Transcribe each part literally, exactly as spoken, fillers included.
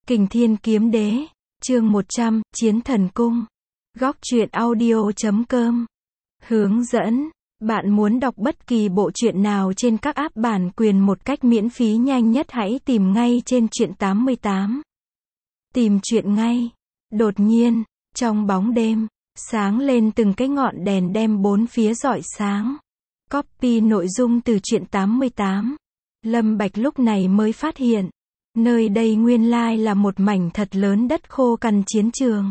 Kình Thiên Kiếm Đế, chương một trăm, Chiến Thần Cung. Góc truyện audio chấm com. Hướng dẫn. Bạn muốn đọc bất kỳ bộ truyện nào trên các app bản quyền một cách miễn phí nhanh nhất hãy tìm ngay trên truyện tám mươi tám. Tìm truyện ngay. Đột nhiên, trong bóng đêm, sáng lên từng cái ngọn đèn đem bốn phía rọi sáng. Copy nội dung từ truyện tám mươi tám. Lâm Bạch lúc này mới phát hiện, nơi đây nguyên lai là một mảnh thật lớn đất khô cằn chiến trường.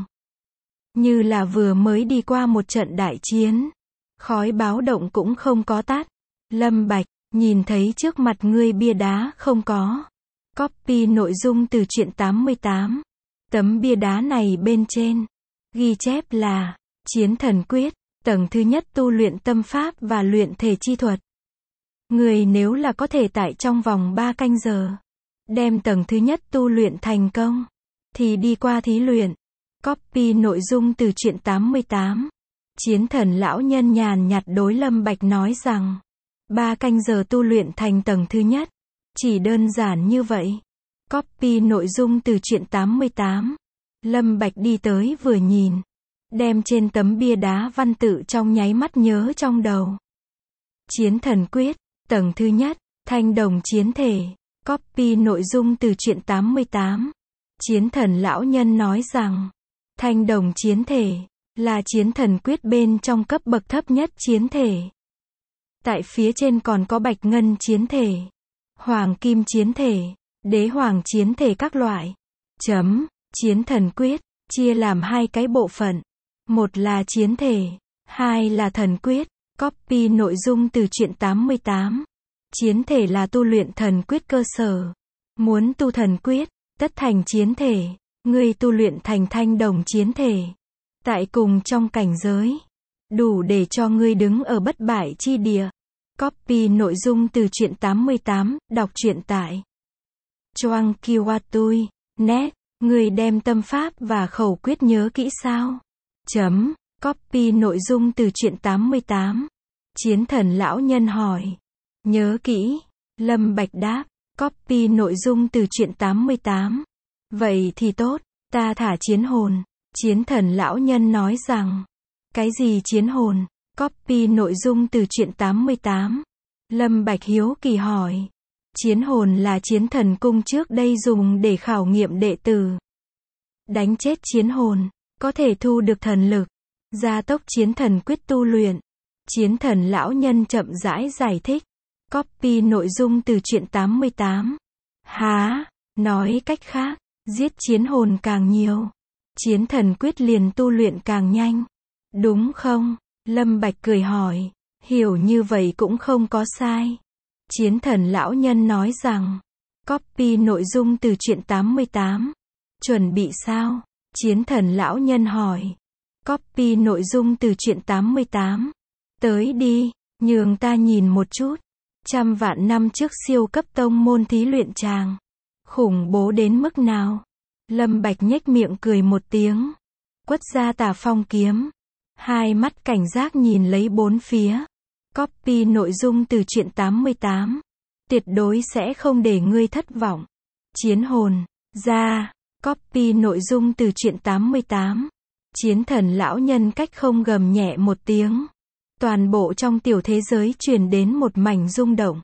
Như là vừa mới đi qua một trận đại chiến. Khói báo động cũng không có tắt. Lâm Bạch, nhìn thấy trước mặt ngươi bia đá không có. Copy nội dung từ truyện tám mươi tám. Tấm bia đá này bên trên, ghi chép là, Chiến Thần Quyết, tầng thứ nhất tu luyện tâm pháp và luyện thể chi thuật. Người nếu là có thể tại trong vòng ba canh giờ, đem tầng thứ nhất tu luyện thành công, thì đi qua thí luyện. Copy nội dung từ truyện tám mươi tám. Chiến thần lão nhân nhàn nhạt đối Lâm Bạch nói rằng, ba canh giờ tu luyện thành tầng thứ nhất. Chỉ đơn giản như vậy. Copy nội dung từ truyện tám mươi tám. Lâm Bạch đi tới vừa nhìn, đem trên tấm bia đá văn tự trong nháy mắt nhớ trong đầu. Chiến Thần Quyết, tầng thứ nhất, thanh đồng chiến thể. Copy nội dung từ truyện tám mươi tám. Chiến thần lão nhân nói rằng, thanh đồng chiến thể, là chiến thần quyết bên trong cấp bậc thấp nhất chiến thể. Tại phía trên còn có bạch ngân chiến thể, hoàng kim chiến thể, đế hoàng chiến thể các loại. Chấm, chiến thần quyết, chia làm hai cái bộ phận. Một là chiến thể, hai là thần quyết. Copy nội dung từ truyện tám mươi tám. Chiến thể là tu luyện thần quyết cơ sở. Muốn tu thần quyết, tất thành chiến thể, ngươi tu luyện thành thanh đồng chiến thể. Tại cùng trong cảnh giới, đủ để cho ngươi đứng ở bất bại chi địa. Copy nội dung từ truyện tám mươi tám, đọc truyện tại Choang Kiwatui, net, ngươi đem tâm pháp và khẩu quyết nhớ kỹ sao? Chấm, copy nội dung từ truyện tám mươi tám. Chiến thần lão nhân hỏi. Nhớ kỹ. Lâm Bạch đáp. Copy nội dung từ truyện tám mươi tám. Vậy thì tốt, ta thả chiến hồn. Chiến thần lão nhân nói rằng, cái gì chiến hồn? Copy nội dung từ truyện tám mươi tám. Lâm Bạch hiếu kỳ hỏi. Chiến hồn là chiến thần cung trước đây dùng để khảo nghiệm đệ tử. Đánh chết chiến hồn, có thể thu được thần lực, gia tốc chiến thần quyết tu luyện. Chiến thần lão nhân chậm rãi giải thích. Copy nội dung từ truyện tám mươi tám. Há, nói cách khác, giết chiến hồn càng nhiều, chiến thần quyết liền tu luyện càng nhanh. Đúng không? Lâm Bạch cười hỏi. Hiểu như vậy cũng không có sai. Chiến thần lão nhân nói rằng, copy nội dung từ truyện tám mươi tám. Chuẩn bị sao? Chiến thần lão nhân hỏi. Copy nội dung từ truyện tám mươi tám. Tới đi, nhường ta nhìn một chút. Trăm vạn năm trước siêu cấp tông môn thí luyện tràng. Khủng bố đến mức nào? Lâm Bạch nhếch miệng cười một tiếng. Quất ra Tà Phong kiếm. Hai mắt cảnh giác nhìn lấy bốn phía. Copy nội dung từ truyện tám mươi tám. Tuyệt đối sẽ không để ngươi thất vọng. Chiến hồn, ra. Copy nội dung từ truyện tám mươi tám. Chiến thần lão nhân cách không gầm nhẹ một tiếng. Toàn bộ trong tiểu thế giới truyền đến một mảnh rung động.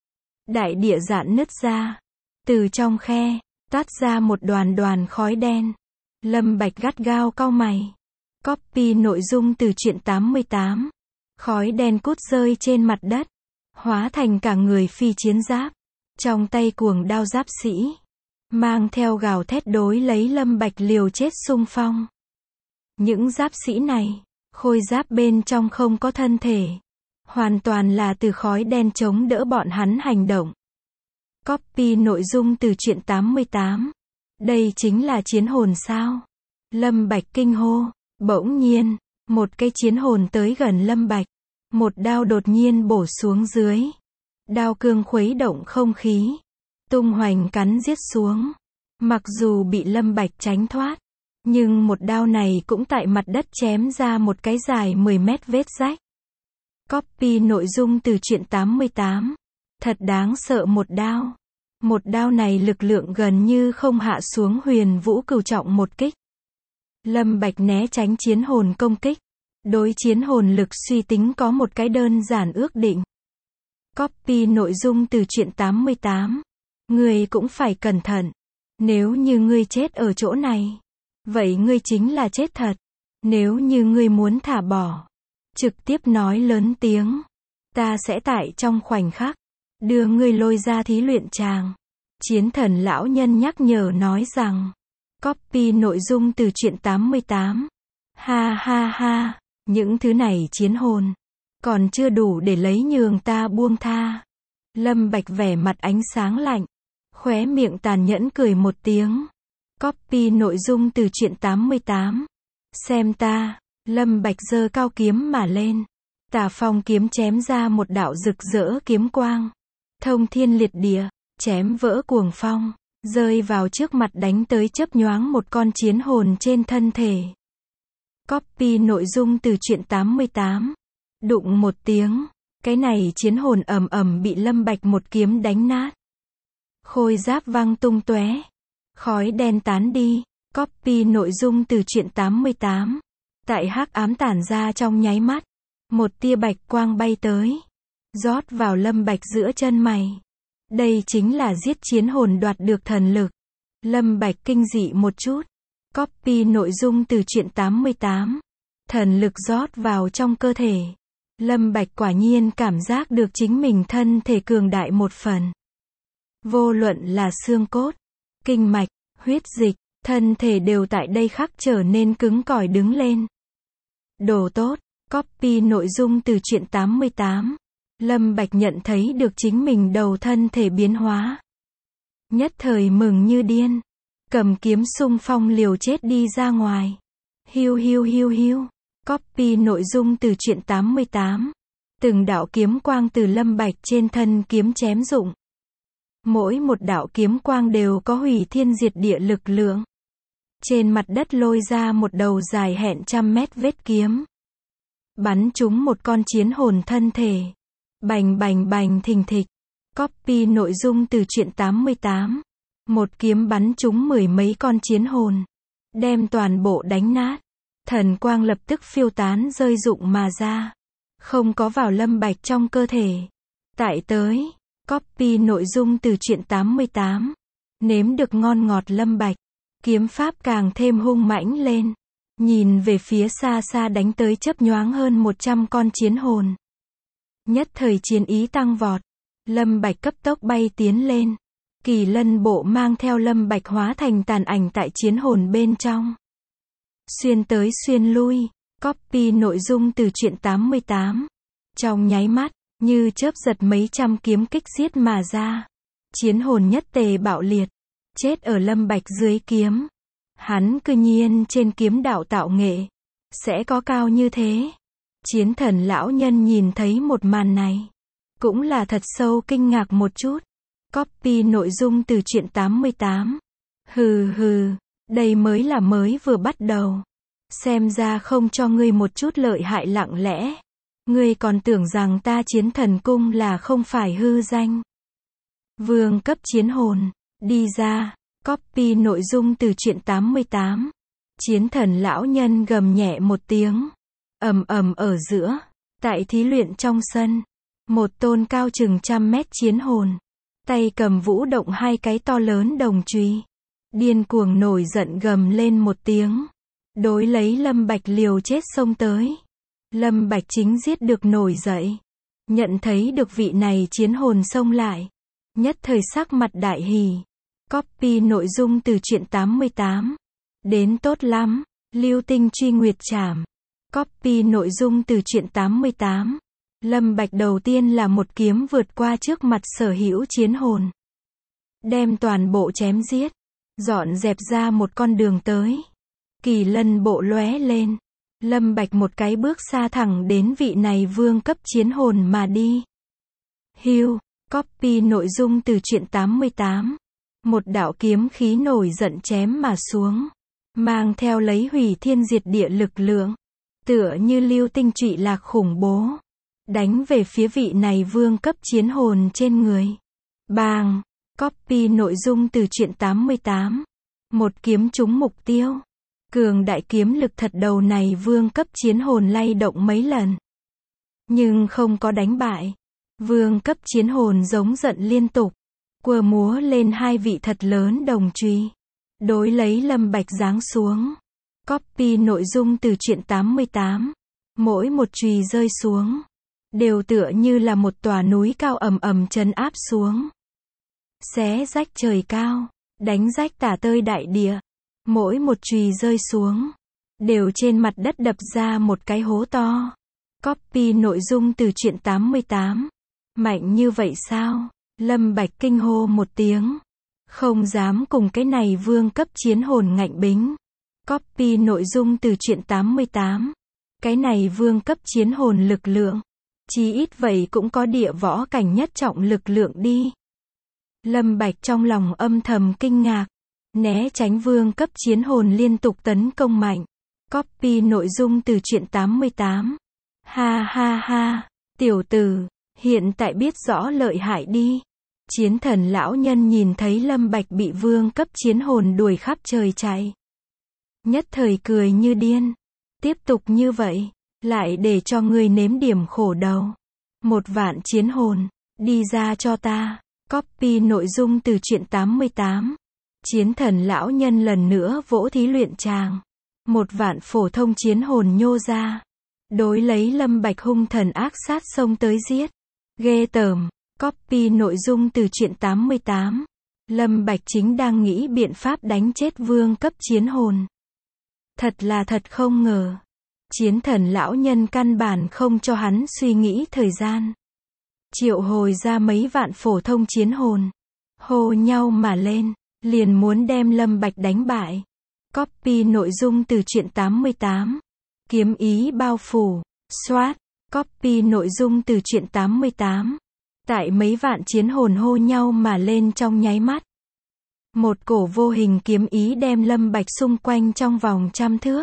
Đại địa rạn nứt ra. Từ trong khe, toát ra một đoàn đoàn khói đen. Lâm Bạch gắt gao cau mày. Copy nội dung từ truyện tám mươi tám. Khói đen cút rơi trên mặt đất. Hóa thành cả người phi chiến giáp. Trong tay cuồng đao giáp sĩ. Mang theo gào thét đối lấy Lâm Bạch liều chết xung phong. Những giáp sĩ này, khôi giáp bên trong không có thân thể. Hoàn toàn là từ khói đen chống đỡ bọn hắn hành động. Copy nội dung từ truyện tám mươi tám. Đây chính là chiến hồn sao? Lâm Bạch kinh hô. Bỗng nhiên, một cây chiến hồn tới gần Lâm Bạch. Một đao đột nhiên bổ xuống dưới. Đao cương khuấy động không khí. Tung hoành cắn giết xuống. Mặc dù bị Lâm Bạch tránh thoát, nhưng một đao này cũng tại mặt đất chém ra một cái dài mười mét vết rách. Copy nội dung từ truyện tám mươi tám. Thật đáng sợ một đao. Một đao này lực lượng gần như không hạ xuống Huyền Vũ Cửu trọng một kích. Lâm Bạch né tránh chiến hồn công kích. Đối chiến hồn lực suy tính có một cái đơn giản ước định. Copy nội dung từ truyện tám mươi tám. Ngươi cũng phải cẩn thận. Nếu như ngươi chết ở chỗ này, vậy ngươi chính là chết thật. Nếu như ngươi muốn thả bỏ, trực tiếp nói lớn tiếng, ta sẽ tại trong khoảnh khắc đưa ngươi lôi ra thí luyện tràng. Chiến thần lão nhân nhắc nhở nói rằng, copy nội dung từ truyện tám mươi tám. Ha ha ha, những thứ này chiến hồn còn chưa đủ để lấy nhường ta buông tha. Lâm Bạch vẻ mặt ánh sáng lạnh, khóe miệng tàn nhẫn cười một tiếng. Copy nội dung từ truyện tám mươi tám. Xem ta. Lâm Bạch giơ cao kiếm mà lên. Tà phong kiếm chém ra một đạo rực rỡ kiếm quang. Thông thiên liệt địa, chém vỡ cuồng phong, rơi vào trước mặt đánh tới chớp nhoáng một con chiến hồn trên thân thể. Copy nội dung từ truyện tám mươi tám. Đụng một tiếng, cái này chiến hồn ầm ầm bị Lâm Bạch một kiếm đánh nát. Khôi giáp văng tung tóe, khói đen tán đi. Copy nội dung từ truyện tám mươi tám. Tại hắc ám tản ra trong nháy mắt, một tia bạch quang bay tới, rót vào Lâm Bạch giữa chân mày. Đây chính là giết chiến hồn đoạt được thần lực. Lâm Bạch kinh dị một chút. Copy nội dung từ truyện tám mươi tám. Thần lực rót vào trong cơ thể. Lâm Bạch quả nhiên cảm giác được chính mình thân thể cường đại một phần. Vô luận là xương cốt, kinh mạch, huyết dịch, thân thể đều tại đây khắc trở nên cứng cỏi đứng lên. Đồ tốt. Copy nội dung từ truyện tám mươi tám. Lâm Bạch nhận thấy được chính mình đầu thân thể biến hóa. Nhất thời mừng như điên. Cầm kiếm xung phong liều chết đi ra ngoài. Hiu hiu hiu hiu. Copy nội dung từ truyện tám mươi tám. Từng đạo kiếm quang từ Lâm Bạch trên thân kiếm chém dụng. Mỗi một đạo kiếm quang đều có hủy thiên diệt địa lực lượng. Trên mặt đất lôi ra một đầu dài hẹn trăm mét vết kiếm. Bắn trúng một con chiến hồn thân thể. Bành bành bành thình thịch. Copy nội dung từ truyện tám mươi tám. Một kiếm bắn trúng mười mấy con chiến hồn. Đem toàn bộ đánh nát. Thần quang lập tức phiêu tán rơi rụng mà ra. Không có vào Lâm Bạch trong cơ thể. Tại tới. Copy nội dung từ truyện tám mươi tám. Nếm được ngon ngọt Lâm Bạch. Kiếm pháp càng thêm hung mãnh lên. Nhìn về phía xa xa đánh tới chớp nhoáng hơn một trăm con chiến hồn. Nhất thời chiến ý tăng vọt. Lâm Bạch cấp tốc bay tiến lên. Kỳ lân bộ mang theo Lâm Bạch hóa thành tàn ảnh tại chiến hồn bên trong. Xuyên tới xuyên lui. Copy nội dung từ truyện tám mươi tám. Trong nháy mắt, như chớp giật mấy trăm kiếm kích giết mà ra. Chiến hồn nhất tề bạo liệt. Chết ở Lâm Bạch dưới kiếm. Hắn cư nhiên trên kiếm đạo tạo nghệ. Sẽ có cao như thế. Chiến thần lão nhân nhìn thấy một màn này. Cũng là thật sâu kinh ngạc một chút. Copy nội dung từ truyện tám mươi tám. Hừ hừ, đây mới là mới vừa bắt đầu. Xem ra không cho ngươi một chút lợi hại lặng lẽ. Ngươi còn tưởng rằng ta chiến thần cung là không phải hư danh. Vương cấp chiến hồn, đi ra. Copy nội dung từ truyện tám mươi tám. Chiến thần lão nhân gầm nhẹ một tiếng. Ầm ầm ở giữa. Tại thí luyện trong sân. Một tôn cao chừng trăm mét chiến hồn. Tay cầm vũ động hai cái to lớn đồng chùy. Điên cuồng nổi giận gầm lên một tiếng. Đối lấy Lâm Bạch liều chết xông tới. Lâm Bạch chính giết được nổi dậy. Nhận thấy được vị này chiến hồn xông lại. Nhất thời sắc mặt đại hỉ. Copy nội dung từ truyện tám mươi tám. Đến tốt lắm. Lưu tinh truy nguyệt trảm. Copy nội dung từ truyện tám mươi tám. Lâm Bạch đầu tiên là một kiếm vượt qua trước mặt sở hữu chiến hồn. Đem toàn bộ chém giết. Dọn dẹp ra một con đường tới. Kỳ lân bộ lóe lên. Lâm Bạch một cái bước xa thẳng đến vị này vương cấp chiến hồn mà đi. Hiu. Copy nội dung từ truyện tám mươi tám. Một đạo kiếm khí nổi giận chém mà xuống. Mang theo lấy hủy thiên diệt địa lực lượng. Tựa như lưu tinh trụy lạc khủng bố. Đánh về phía vị này vương cấp chiến hồn trên người. Bang. Copy nội dung từ truyện tám mươi tám. Một kiếm trúng mục tiêu. Cường đại kiếm lực thật đầu này vương cấp chiến hồn lay động mấy lần. Nhưng không có đánh bại. Vương cấp chiến hồn giống giận liên tục. Quơ múa lên hai vị thật lớn đồng chùy. Đối lấy Lâm Bạch giáng xuống. Copy nội dung từ truyện tám mươi tám. Mỗi một chùy rơi xuống. Đều tựa như là một tòa núi cao ầm ầm trấn áp xuống. Xé rách trời cao. Đánh rách tả tơi đại địa. Mỗi một chùy rơi xuống. Đều trên mặt đất đập ra một cái hố to. Copy nội dung từ truyện tám mươi tám. Mạnh như vậy sao? Lâm Bạch kinh hô một tiếng. Không dám cùng cái này vương cấp chiến hồn ngạnh bính. Copy nội dung từ truyện tám mươi tám. Cái này vương cấp chiến hồn lực lượng. Chí ít vậy cũng có địa võ cảnh nhất trọng lực lượng đi. Lâm Bạch trong lòng âm thầm kinh ngạc. Né tránh vương cấp chiến hồn liên tục tấn công mạnh. Copy nội dung từ truyện tám mươi tám. Ha ha ha, tiểu tử, hiện tại biết rõ lợi hại đi. Chiến thần lão nhân nhìn thấy Lâm Bạch bị vương cấp chiến hồn đuổi khắp trời chạy. Nhất thời cười như điên. Tiếp tục như vậy, lại để cho ngươi nếm điểm khổ đầu. Một vạn chiến hồn, đi ra cho ta. Copy nội dung từ truyện tám mươi tám. Chiến thần lão nhân lần nữa vỗ thí luyện tràng. Một vạn phổ thông chiến hồn nhô ra. Đối lấy Lâm Bạch hung thần ác sát xông tới giết. Ghê tởm. Copy nội dung từ truyện tám mươi tám. Lâm Bạch chính đang nghĩ biện pháp đánh chết vương cấp chiến hồn. Thật là thật không ngờ. Chiến thần lão nhân căn bản không cho hắn suy nghĩ thời gian. Triệu hồi ra mấy vạn phổ thông chiến hồn. Hô nhau mà lên. Liền muốn đem Lâm Bạch đánh bại. Copy nội dung từ truyện tám mươi tám. Kiếm ý bao phủ. Xoát. Copy nội dung từ truyện tám mươi tám. Tại mấy vạn chiến hồn hô nhau mà lên trong nháy mắt. Một cổ vô hình kiếm ý đem Lâm Bạch xung quanh trong vòng trăm thước.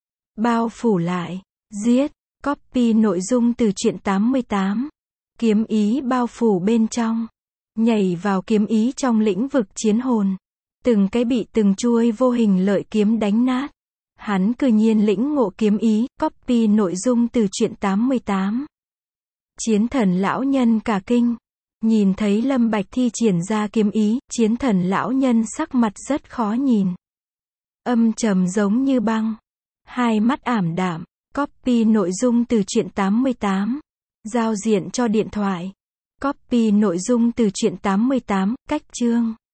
Bao phủ lại. Giết. Copy nội dung từ truyện tám mươi tám. Kiếm ý bao phủ bên trong. Nhảy vào kiếm ý trong lĩnh vực chiến hồn. Từng cái bị từng chuôi vô hình lợi kiếm đánh nát. Hắn cư nhiên lĩnh ngộ kiếm ý. Copy nội dung từ truyện tám mươi tám. Chiến thần lão nhân cả kinh. Nhìn thấy Lâm Bạch thi triển ra kiếm ý. Chiến thần lão nhân sắc mặt rất khó nhìn. Âm trầm giống như băng. Hai mắt ảm đạm. Copy nội dung từ truyện tám mươi tám. Giao diện cho điện thoại. Copy nội dung từ truyện tám mươi tám. Cách chương.